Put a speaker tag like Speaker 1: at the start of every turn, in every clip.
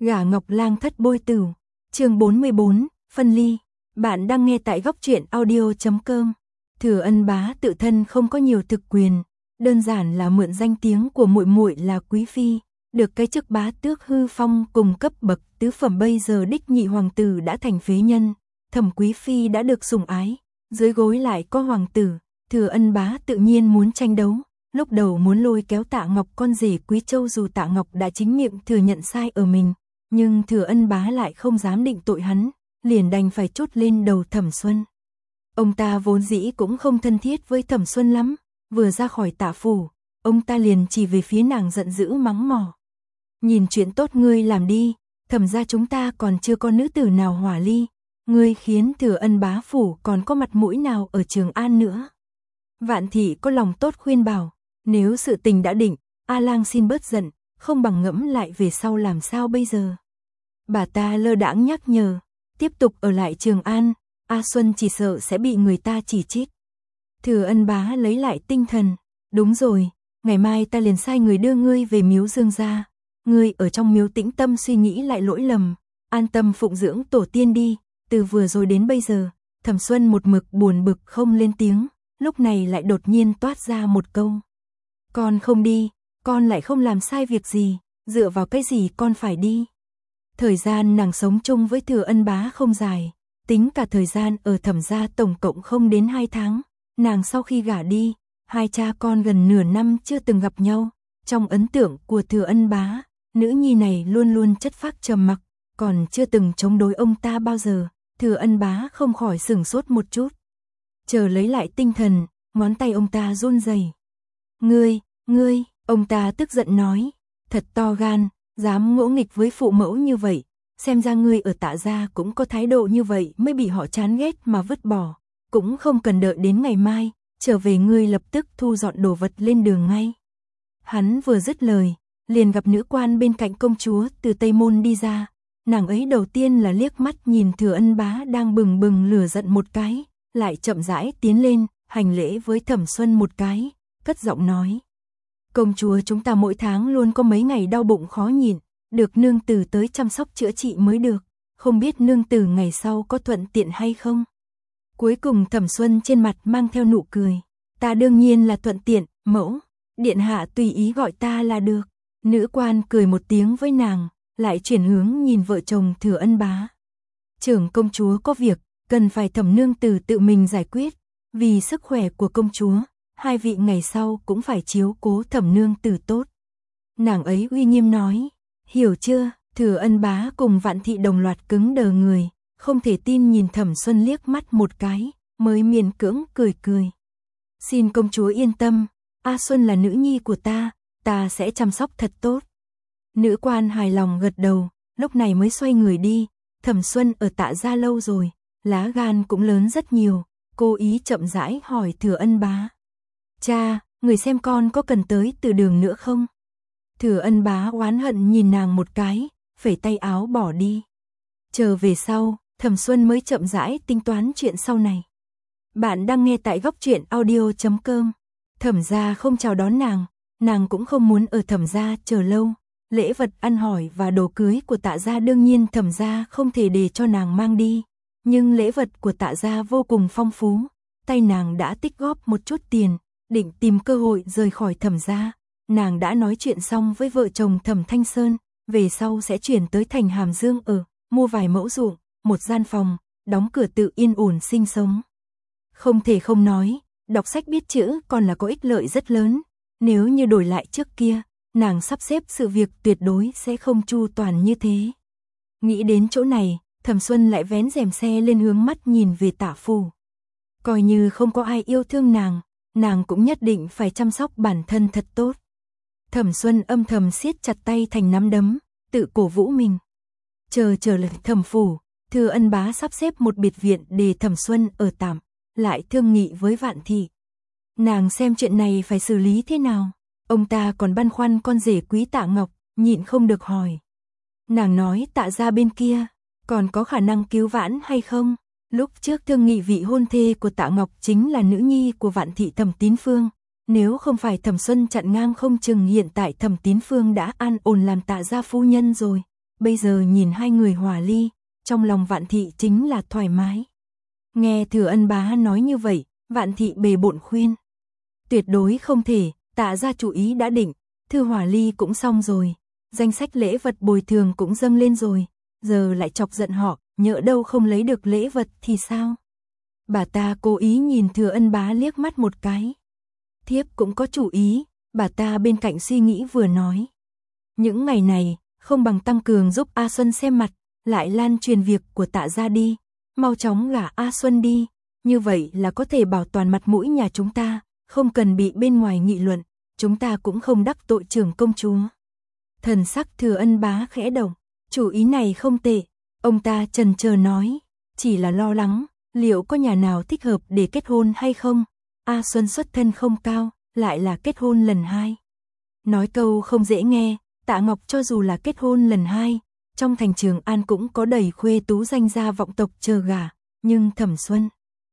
Speaker 1: Gả Ngọc Lang thất bôi tửu, chương 44, phân ly. Bạn đang nghe tại góc truyện audio.com. Thừa Ân bá tự thân không có nhiều thực quyền, đơn giản là mượn danh tiếng của muội muội là quý phi, được cái chức bá tước hư phong cùng cấp bậc tứ phẩm. Bây giờ đích nhị hoàng tử đã thành phế nhân, Thẩm quý phi đã được sủng ái, dưới gối lại có hoàng tử, Thừa Ân bá tự nhiên muốn tranh đấu. Lúc đầu muốn lôi kéo Tạ Ngọc con rể Quý Châu, dù Tạ Ngọc đã chính miệng thừa nhận sai ở mình, nhưng Thừa Ân bá lại không dám định tội hắn, liền đành phải trút lên đầu Thẩm Xuân. Ông ta vốn dĩ cũng không thân thiết với Thẩm Xuân lắm, vừa ra khỏi Tạ phủ, ông ta liền chỉ về phía nàng giận dữ mắng mỏ. Nhìn chuyện tốt ngươi làm đi, Thẩm gia chúng ta còn chưa có nữ tử nào hòa ly, ngươi khiến Thừa Ân bá phủ còn có mặt mũi nào ở Trường An nữa. Vạn thị có lòng tốt khuyên bảo, nếu sự tình đã định, A Lang xin bớt giận, không bằng ngẫm lại về sau làm sao bây giờ. Bà ta lơ đãng nhắc nhở, tiếp tục ở lại Trường An, A Xuân chỉ sợ sẽ bị người ta chỉ trích. Thừa Ân bá lấy lại tinh thần, đúng rồi, ngày mai ta liền sai người đưa ngươi về miếu Dương gia, ngươi ở trong miếu tĩnh tâm suy nghĩ lại lỗi lầm, an tâm phụng dưỡng tổ tiên đi. Từ vừa rồi đến bây giờ, Thẩm Xuân một mực buồn bực không lên tiếng, lúc này lại đột nhiên toát ra một câu. Con không đi, con lại không làm sai việc gì, dựa vào cái gì con phải đi. Thời gian nàng sống chung với Thừa Ân bá không dài, tính cả thời gian ở Thẩm gia tổng cộng không đến 2 tháng, nàng sau khi gả đi, hai cha con gần nửa năm chưa từng gặp nhau. Trong ấn tượng của Thừa Ân bá, nữ nhi này luôn luôn chất phác trầm mặc, còn chưa từng chống đối ông ta bao giờ. Thừa Ân bá không khỏi sửng sốt một chút. Chờ lấy lại tinh thần, ngón tay ông ta run rẩy. Ngươi, ông ta tức giận nói, thật to gan, dám ngỗ nghịch với phụ mẫu như vậy, xem ra ngươi ở Tạ gia cũng có thái độ như vậy mới bị họ chán ghét mà vứt bỏ, cũng không cần đợi đến ngày mai, trở về ngươi lập tức thu dọn đồ vật lên đường ngay. Hắn vừa dứt lời, liền gặp nữ quan bên cạnh công chúa từ Tây Môn đi ra, nàng ấy đầu tiên là liếc mắt nhìn Thừa Ân bá đang bừng bừng lửa giận một cái, lại chậm rãi tiến lên, hành lễ với Thẩm Xuân một cái, cất giọng nói. Công chúa chúng ta mỗi tháng luôn có mấy ngày đau bụng khó nhịn, được nương tử tới chăm sóc chữa trị mới được, không biết nương tử ngày sau có thuận tiện hay không. Cuối cùng Thẩm Xuân trên mặt mang theo nụ cười, ta đương nhiên là thuận tiện, mẫu, điện hạ tùy ý gọi ta là được. Nữ quan cười một tiếng với nàng, lại chuyển hướng nhìn vợ chồng Thừa Ân bá. Trưởng công chúa có việc, cần phải Thẩm nương tử tự mình giải quyết, vì sức khỏe của công chúa, hai vị ngày sau cũng phải chiếu cố Thẩm nương tử tốt. Nàng ấy uy nghiêm nói, hiểu chưa? Thừa Ân bá cùng Vạn thị đồng loạt cứng đờ người, không thể tin nhìn Thẩm Xuân liếc mắt một cái, mới miễn cưỡng cười. Xin công chúa yên tâm, A Xuân là nữ nhi của ta sẽ chăm sóc thật tốt. Nữ quan hài lòng gật đầu, lúc này mới xoay người đi. Thẩm Xuân ở Tạ gia lâu rồi, lá gan cũng lớn rất nhiều, cô ý chậm rãi hỏi Thừa Ân bá. Cha, người xem con có cần tới từ đường nữa không? Thừa Ân bá oán hận nhìn nàng một cái, phẩy tay áo bỏ đi. Chờ về sau, Thẩm Xuân mới chậm rãi tính toán chuyện sau này. Bạn đang nghe tại góc truyện audio.com. Thẩm gia không chào đón nàng cũng không muốn ở Thẩm gia chờ lâu. Lễ vật ăn hỏi và đồ cưới của Tạ gia đương nhiên Thẩm gia không thể để cho nàng mang đi, nhưng lễ vật của Tạ gia vô cùng phong phú, tay nàng đã tích góp một chút tiền, định tìm cơ hội rời khỏi Thẩm gia. Nàng đã nói chuyện xong với vợ chồng Thẩm Thanh Sơn, về sau sẽ chuyển tới thành Hàm Dương ở, mua vài mẫu ruộng, một gian phòng, đóng cửa tự yên ổn sinh sống. Không thể không nói, đọc sách biết chữ còn là có ích lợi rất lớn, nếu như đổi lại trước kia, nàng sắp xếp sự việc tuyệt đối sẽ không chu toàn như thế. Nghĩ đến chỗ này, Thẩm Xuân lại vén rèm xe lên hướng mắt nhìn về Tạ phủ. Coi như không có ai yêu thương nàng cũng nhất định phải chăm sóc bản thân thật tốt. Thẩm Xuân âm thầm siết chặt tay thành nắm đấm, tự cổ vũ mình. Chờ lại Thẩm phủ, Thừa Ân bá sắp xếp một biệt viện để Thẩm Xuân ở tạm, lại thương nghị với Vạn thị. Nàng xem chuyện này phải xử lý thế nào, ông ta còn băn khoăn con rể Quý Tạ Ngọc, nhịn không được hỏi. Nàng nói Tạ gia bên kia, còn có khả năng cứu vãn hay không? Lúc trước thương nghị vị hôn thê của Tạ Ngọc chính là nữ nhi của Vạn thị Thẩm Tín Phương, nếu không phải Thẩm Xuân chặn ngang không chừng hiện tại Thẩm Tín Phương đã an ổn làm Tạ gia phu nhân rồi. bây giờ nhìn hai người hòa ly, trong lòng Vạn Thị chính là thoải mái. Nghe Thừa Ân Bá nói như vậy, Vạn Thị bề bộn khuyên. Tuyệt đối không thể, Tạ gia chủ ý đã định, thư hòa ly cũng xong rồi, danh sách lễ vật bồi thường cũng dâng lên rồi, giờ lại chọc giận họ, nhỡ đâu không lấy được lễ vật thì sao? Bà ta cố ý nhìn Thừa Ân Bá liếc mắt một cái. Thiếp cũng có chủ ý, bà ta bên cạnh suy nghĩ vừa nói. Những ngày này, không bằng tăng cường giúp A Xuân xem mặt, lại lan truyền việc của Tạ gia đi, mau chóng gả A Xuân đi, như vậy là có thể bảo toàn mặt mũi nhà chúng ta, không cần bị bên ngoài nghị luận, chúng ta cũng không đắc tội trưởng công chúa. Thần sắc Thừa Ân Bá khẽ động, chủ ý này không tệ, ông ta chần chờ nói, chỉ là lo lắng, liệu có nhà nào thích hợp để kết hôn hay không? A Xuân xuất thân không cao, lại là kết hôn lần 2. Nói câu không dễ nghe, Tạ Ngọc cho dù là kết hôn lần 2, trong thành Trường An cũng có đầy khuê tú danh gia vọng tộc chờ gả, nhưng Thẩm Xuân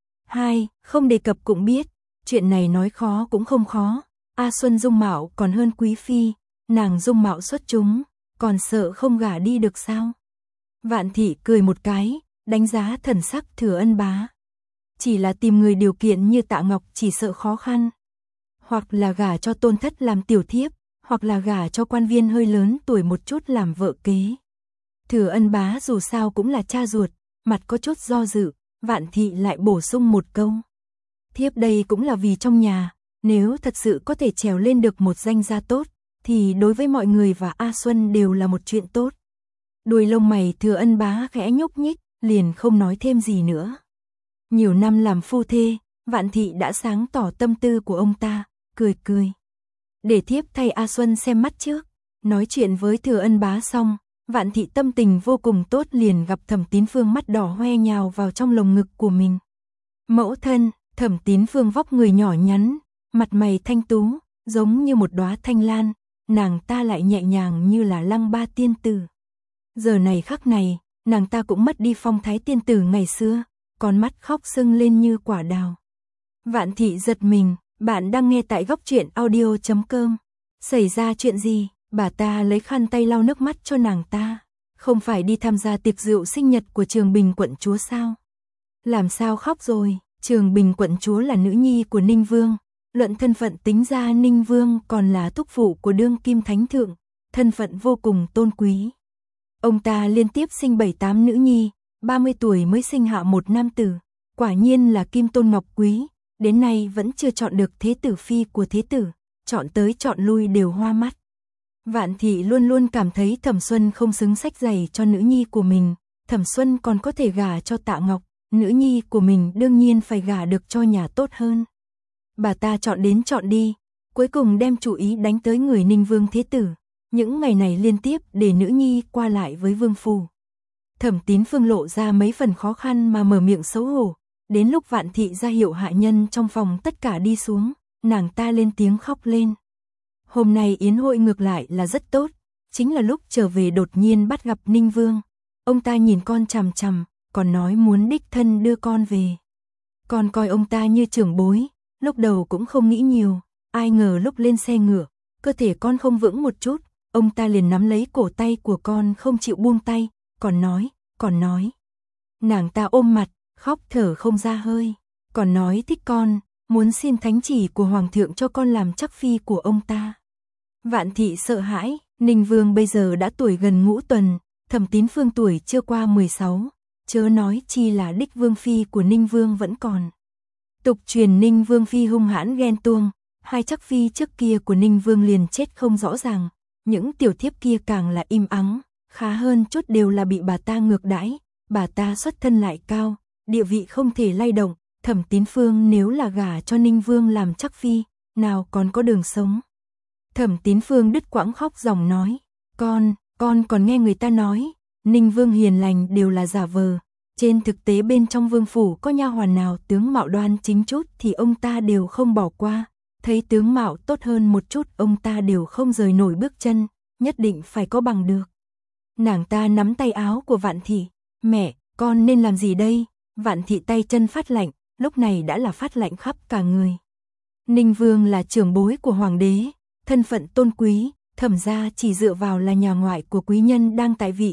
Speaker 1: 2, không đề cập cũng biết, chuyện này nói khó cũng không khó, A Xuân dung mạo còn hơn quý phi, nàng dung mạo xuất chúng, còn sợ không gả đi được sao? Vạn Thị cười một cái, đánh giá thần sắc Thừa Ân Bá. Chỉ là tìm người điều kiện như Tạ Ngọc chỉ sợ khó khăn. Hoặc là gả cho tôn thất làm tiểu thiếp, hoặc là gả cho quan viên hơi lớn tuổi một chút làm vợ kế. Thừa Ân Bá dù sao cũng là cha ruột, mặt có chút do dự, Vạn Thị lại bổ sung một câu. Thiếp đây cũng là vì trong nhà, nếu thật sự có thể trèo lên được một danh gia tốt, thì đối với mọi người và A Xuân đều là một chuyện tốt. Đuôi lông mày Thừa Ân Bá khẽ nhúc nhích, liền không nói thêm gì nữa. Nhiều năm làm phu thê, Vạn Thị đã sáng tỏ tâm tư của ông ta, cười cười. Để thiếp thay A Xuân xem mắt trước. Nói chuyện với Thừa Ân Bá xong, Vạn Thị tâm tình vô cùng tốt liền gặp Thẩm Tín Phương mắt đỏ hoe nhào vào trong lồng ngực của mình. Mẫu thân, Thẩm Tín Phương vóc người nhỏ nhắn, mặt mày thanh tú, giống như một đóa thanh lan, nàng ta lại nhẹ nhàng như là Lăng Ba tiên tử. Giờ này khắc này, nàng ta cũng mất đi phong thái tiên tử ngày xưa, con mắt khóc sưng lên như quả đào. Vạn Thị giật mình, bạn đang nghe tại Góc Truyện Audio.com. Xảy ra chuyện gì? Bà ta lấy khăn tay lau nước mắt cho nàng ta. Không phải đi tham gia tiệc rượu sinh nhật của Trường Bình quận chúa sao? Làm sao khóc rồi? Trường Bình quận chúa là nữ nhi của Ninh Vương. Luận thân phận tính ra Ninh Vương còn là thúc phụ của đương kim thánh thượng. Thân phận vô cùng tôn quý. Ông ta liên tiếp sinh 7-8 nữ nhi, 30 tuổi mới sinh hạ một nam tử. Quả nhiên là kim tôn ngọc quý. Đến nay vẫn chưa chọn được thế tử phi của thế tử. Chọn tới chọn lui đều hoa mắt. Vạn Thị luôn luôn cảm thấy Thẩm Xuân không xứng xách giày cho nữ nhi của mình. Thẩm Xuân còn có thể gả cho Tạ Ngọc, nữ nhi của mình đương nhiên phải gả được cho nhà tốt hơn. Bà ta chọn đến chọn đi, cuối cùng đem chủ ý đánh tới người Ninh Vương thế tử. Những ngày này liên tiếp để nữ nhi qua lại với vương phủ. Thẩm Tín Phương lộ ra mấy phần khó khăn mà mở miệng xấu hổ. Đến lúc Vạn Thị ra hiệu hạ nhân trong phòng tất cả đi xuống, nàng ta lên tiếng khóc lên. Hôm nay yến hội ngược lại là rất tốt, chính là lúc trở về đột nhiên bắt gặp Ninh Vương. Ông ta nhìn con chằm chằm, còn nói muốn đích thân đưa con về. Con coi ông ta như trưởng bối, lúc đầu cũng không nghĩ nhiều, ai ngờ lúc lên xe ngựa, cơ thể con không vững một chút, ông ta liền nắm lấy cổ tay của con không chịu buông tay, còn nói. Nàng ta ôm mặt, khóc thở không ra hơi, còn nói thích con, muốn xin thánh chỉ của hoàng thượng cho con làm chắc phi của ông ta. Vạn Thị sợ hãi, Ninh Vương bây giờ đã tuổi gần ngũ tuần, Thẩm Tín Phương tuổi chưa qua 16, chớ nói chi là đích vương phi của Ninh Vương vẫn còn. Tục truyền Ninh Vương phi hung hãn ghen tuông, hai chắc phi trước kia của Ninh Vương liền chết không rõ ràng, những tiểu thiếp kia càng là im ắng, khá hơn chút đều là bị bà ta ngược đãi, bà ta xuất thân lại cao, địa vị không thể lay động, Thẩm Tín Phương nếu là gả cho Ninh Vương làm chắc phi, nào còn có đường sống. Thẩm Tín Phương đứt quãng khóc dòng nói, con còn nghe người ta nói, Ninh Vương hiền lành đều là giả vờ, trên thực tế bên trong vương phủ có nha hoàn nào tướng mạo đoan chính chút thì ông ta đều không bỏ qua, thấy tướng mạo tốt hơn một chút ông ta đều không rời nổi bước chân, nhất định phải có bằng được. Nàng ta nắm tay áo của Vạn Thị, mẹ, con nên làm gì đây? Vạn Thị tay chân phát lạnh, lúc này đã là phát lạnh khắp cả người. Ninh Vương là trưởng bối của hoàng đế, thân phận tôn quý, Thẩm gia chỉ dựa vào là nhà ngoại của quý nhân đang tại vị,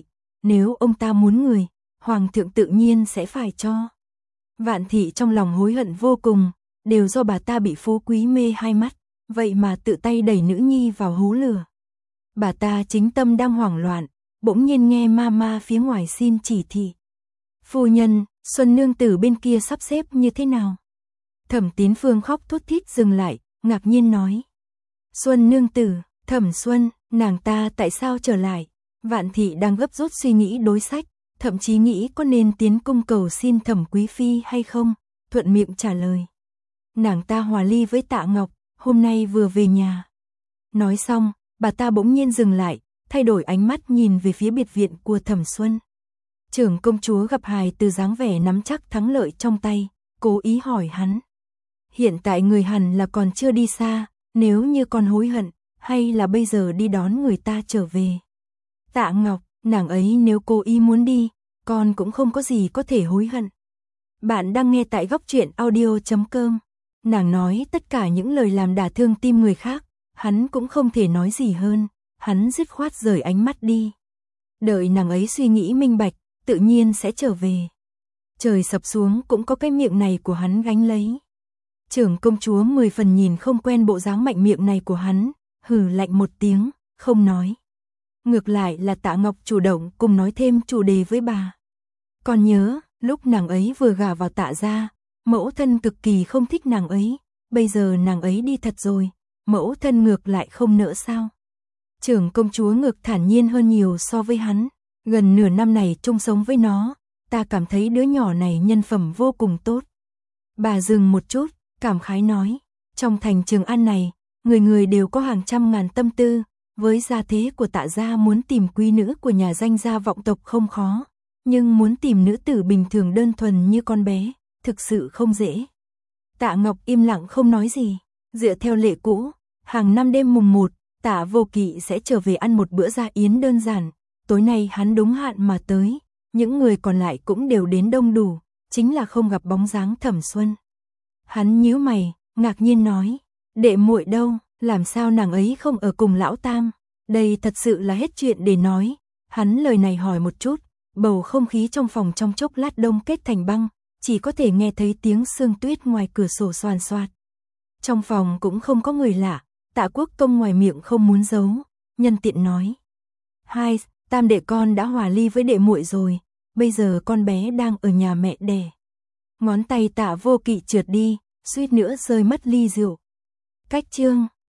Speaker 1: nếu ông ta muốn người, hoàng thượng tự nhiên sẽ phải cho. Vạn thị trong lòng hối hận vô cùng, đều do bà ta bị phú quý mê hai mắt, vậy mà tự tay đẩy nữ nhi vào hố lửa. Bà ta chính tâm đang hoảng loạn, bỗng nhiên nghe mama phía ngoài xin chỉ thị. Phu nhân, Xuân nương tử bên kia sắp xếp như thế nào? Thẩm Tín Phương khóc thút thít dừng lại, ngạc nhiên nói. Xuân nương tử, Thẩm Xuân, nàng ta tại sao trở lại? Vạn thị đang gấp rút suy nghĩ đối sách, thậm chí nghĩ có nên tiến cung cầu xin Thẩm quý phi hay không, thuận miệng trả lời. Nàng ta hòa ly với Tạ Ngọc, hôm nay vừa về nhà. Nói xong, bà ta bỗng nhiên dừng lại, thay đổi ánh mắt nhìn về phía biệt viện của Thẩm Xuân. Trưởng công chúa gặp hài từ dáng vẻ nắm chắc thắng lợi trong tay, cố ý hỏi hắn. Hiện tại người hẳn là còn chưa đi xa, nếu như còn hối hận, hay là bây giờ đi đón người ta trở về. Tạ Ngọc, nàng ấy nếu cố ý muốn đi, con cũng không có gì có thể hối hận. Bạn đang nghe tại góc truyện audio.com. Nàng nói tất cả những lời làm đả thương tim người khác, hắn cũng không thể nói gì hơn, hắn dứt khoát rời ánh mắt đi. Đợi nàng ấy suy nghĩ minh bạch, tự nhiên sẽ trở về. Trời sập xuống cũng có cái miệng này của hắn gánh lấy. Trưởng công chúa 10 phần nhìn không quen bộ dáng mạnh miệng này của hắn, hừ lạnh một tiếng, không nói. Ngược lại là Tạ Ngọc chủ động cùng nói thêm chủ đề với bà. Còn nhớ, lúc nàng ấy vừa gả vào Tạ gia, mẫu thân cực kỳ không thích nàng ấy, bây giờ nàng ấy đi thật rồi, mẫu thân ngược lại không nỡ sao? Trưởng công chúa ngược thản nhiên hơn nhiều so với hắn, gần nửa năm này chung sống với nó, ta cảm thấy đứa nhỏ này nhân phẩm vô cùng tốt. Bà dừng một chút, cảm khái nói, trong thành Trường An này, người người đều có hàng trăm ngàn tâm tư, với gia thế của Tạ gia muốn tìm quý nữ của nhà danh gia vọng tộc không khó, nhưng muốn tìm nữ tử bình thường đơn thuần như con bé, thực sự không dễ. Tạ Ngọc im lặng không nói gì, dựa theo lệ cũ, hàng năm đêm mùng 1, Tạ Vô Kỵ sẽ trở về ăn một bữa gia yến đơn giản, tối nay hắn đúng hạn mà tới, những người còn lại cũng đều đến đông đủ, chính là không gặp bóng dáng Thẩm Xuân. Hắn nhíu mày, ngạc nhiên nói, đệ muội đâu, làm sao nàng ấy không ở cùng lão tam, đây thật sự là hết chuyện để nói. Hắn lời này hỏi một chút, bầu không khí trong phòng trong chốc lát đông kết thành băng, chỉ có thể nghe thấy tiếng sương tuyết ngoài cửa sổ xoàn xoạt. Trong phòng cũng không có người lạ, Tạ Quốc Công ngoài miệng không muốn giấu, nhân tiện nói. Hai, tam đệ con đã hòa ly với đệ muội rồi, bây giờ con bé đang ở nhà mẹ đẻ. Ngón tay Tạ Vô Kỵ trượt đi, suýt nữa rơi mất ly rượu. Cách chương